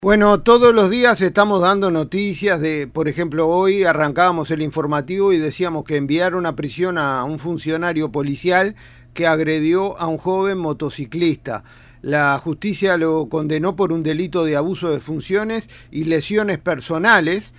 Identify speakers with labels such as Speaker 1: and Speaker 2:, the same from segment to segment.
Speaker 1: Bueno, todos los días estamos dando noticias de, por ejemplo, hoy arrancábamos el informativo y decíamos que enviaron a prisión a un funcionario policial que agredió a un joven motociclista. La justicia lo condenó por un delito de abuso de funciones y lesiones personales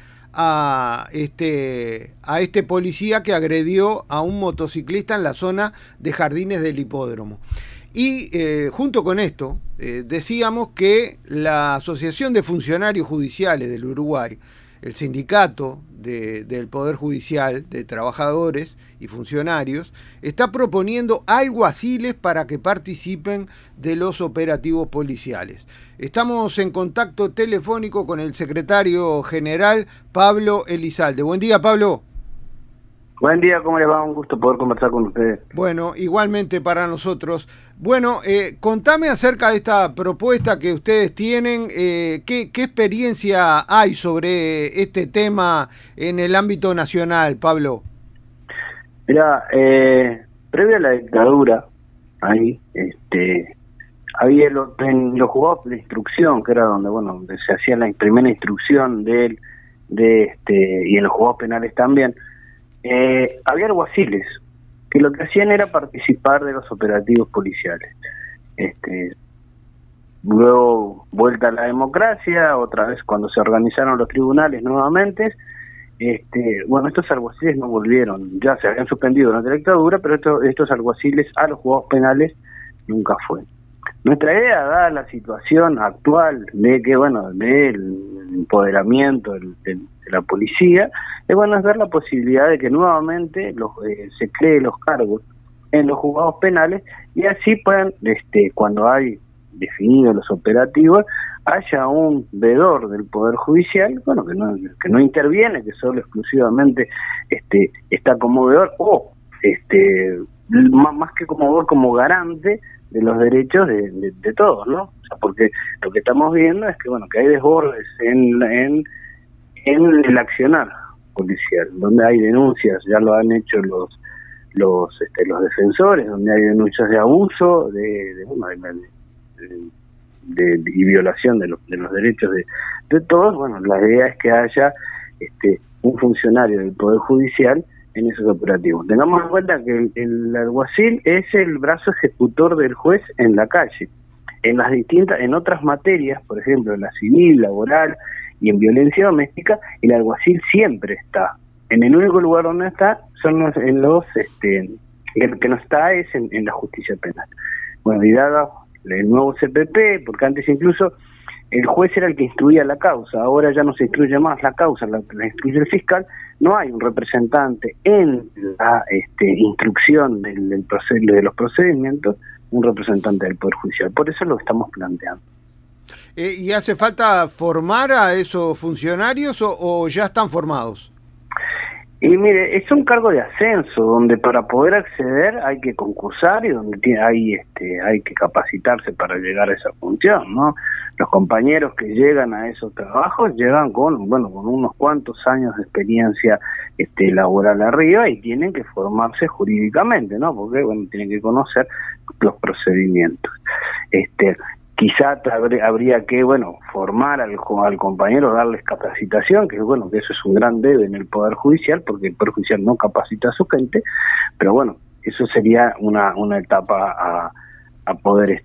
Speaker 1: a este policía que agredió a un motociclista en la zona de Jardines del Hipódromo. Y junto con esto, decíamos que la Asociación de Funcionarios Judiciales del Uruguay, el sindicato del Poder Judicial, de trabajadores y funcionarios, está proponiendo alguaciles para que participen de los operativos policiales. Estamos en contacto telefónico con el secretario general, Pablo Elizalde. Buen día, Pablo.
Speaker 2: Buen día, ¿cómo les va? Un gusto poder conversar con ustedes.
Speaker 1: Bueno, igualmente para nosotros. Bueno, contame acerca de esta propuesta que ustedes tienen. ¿Qué experiencia hay sobre este tema en el ámbito nacional, Pablo?
Speaker 2: Mirá, previo a la dictadura, ahí, había en los juzgados de instrucción, que era donde se hacía la primera instrucción y en los juzgados penales también. Había alguaciles que lo que hacían era participar de los operativos policiales. Luego, vuelta a la democracia, otra vez cuando se organizaron los tribunales nuevamente, estos alguaciles no volvieron, ya se habían suspendido durante la dictadura, pero estos alguaciles a los juzgados penales nunca fue. Nuestra idea, dada la situación actual del empoderamiento de la policía, es ver la posibilidad de que nuevamente se creen los cargos en los juzgados penales y así puedan, cuando hay definidos los operativos, haya un veedor del Poder Judicial, que no interviene, que solo exclusivamente está como veedor o más que como veedor, como garante de los derechos de todos, ¿no? O sea, porque lo que estamos viendo es que hay desbordes en el accionar policial, donde hay denuncias, ya lo han hecho los defensores, donde hay denuncias de abuso, y violación de los derechos de todos. Bueno, la idea es que haya un funcionario del Poder Judicial en esos operativos. Tengamos en cuenta que el alguacil es el brazo ejecutor del juez en la calle. En otras materias, por ejemplo, en la civil, laboral y en violencia doméstica, el alguacil siempre está. En el único lugar donde está el que no está es en la justicia penal. Bueno, y dado el nuevo CPP, porque antes incluso el juez era el que instruía la causa, ahora ya no se instruye más la causa, la instruye el fiscal. No hay un representante en la instrucción de los procedimientos, un representante del Poder Judicial. Por eso lo estamos planteando.
Speaker 1: ¿Y hace falta formar a esos funcionarios o ya están formados?
Speaker 2: Y mire, es un cargo de ascenso, donde para poder acceder hay que concursar y donde hay que capacitarse para llegar a esa función, ¿no? Los compañeros que llegan a esos trabajos llegan con unos cuantos años de experiencia laboral arriba y tienen que formarse jurídicamente, ¿no? Porque tienen que conocer los procedimientos. Quizá habría que formar al compañero, darles capacitación, que eso es un gran debe en el Poder Judicial, porque el Poder Judicial no capacita a su gente, pero eso sería una etapa a poder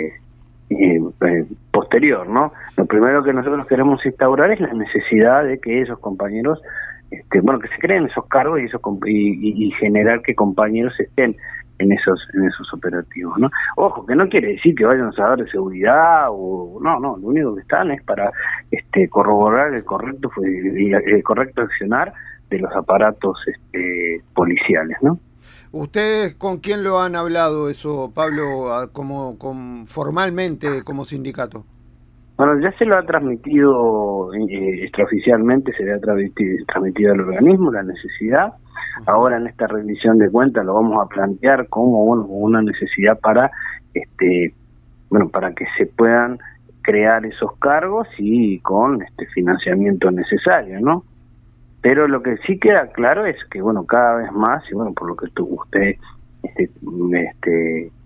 Speaker 2: posterior, ¿no? Lo primero que nosotros queremos instaurar es la necesidad de que esos compañeros que se creen esos cargos y generar que compañeros estén en esos operativos, ¿no? Ojo, que no quiere decir que vayan a saber de seguridad no, lo único que están es para corroborar el correcto accionar de los aparatos policiales, ¿no?
Speaker 1: ¿Ustedes con quién lo han hablado eso, Pablo, formalmente como sindicato?
Speaker 2: Bueno, ya se lo ha transmitido extraoficialmente, se le ha transmitido al organismo la necesidad. Ahora en esta rendición de cuentas lo vamos a plantear como una necesidad para para que se puedan crear esos cargos y con financiamiento necesario, ¿no? Pero lo que sí queda claro es que cada vez más, y por lo que usted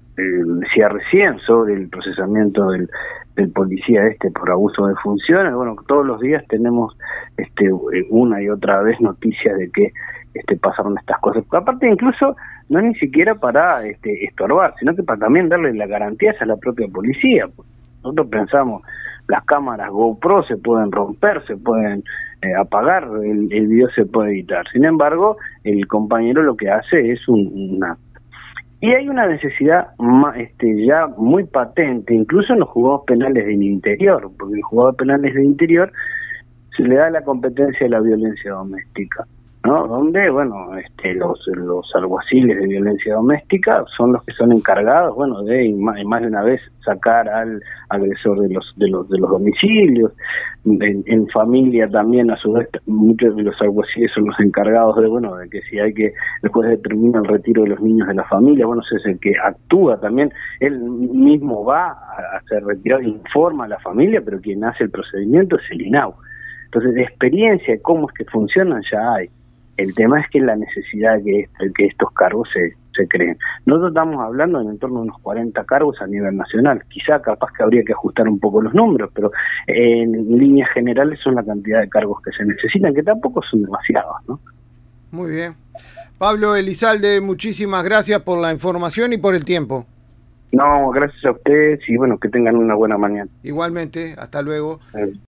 Speaker 2: decía recién sobre el procesamiento del policía por abuso de funciones. Bueno, todos los días tenemos una y otra vez noticias de que pasaron estas cosas. Aparte, incluso no ni siquiera para estorbar, sino que para también darle la garantía a la propia policía. Nosotros pensamos, las cámaras GoPro se pueden romper, se pueden apagar, el video se puede editar. Sin embargo, el compañero lo que hace es una... Y hay una necesidad ya muy patente, incluso en los juzgados penales del interior, porque en los juzgados penales del interior se le da la competencia de la violencia doméstica, ¿no? Donde, bueno, los alguaciles de violencia doméstica son los que son encargados, bueno, de más de una vez sacar al agresor de los domicilios. En familia también, a su vez, muchos de los alguaciles son los encargados de que si hay que, después determina el retiro de los niños de la familia, bueno, ese es el que actúa también, él mismo va a hacer retiro, informa a la familia, pero quien hace el procedimiento es el INAU. Entonces, de experiencia de cómo es que funcionan ya hay. El tema es que la necesidad de que estos cargos se creen. Nosotros estamos hablando en torno a unos 40 cargos a nivel nacional. Quizá capaz que habría que ajustar un poco los números, pero en líneas generales son la cantidad de cargos que se necesitan, que tampoco son demasiados, ¿no?
Speaker 1: Muy bien. Pablo Elizalde, muchísimas gracias por la información y por el tiempo.
Speaker 2: No, gracias a ustedes y bueno, que tengan una buena mañana.
Speaker 1: Igualmente, hasta luego.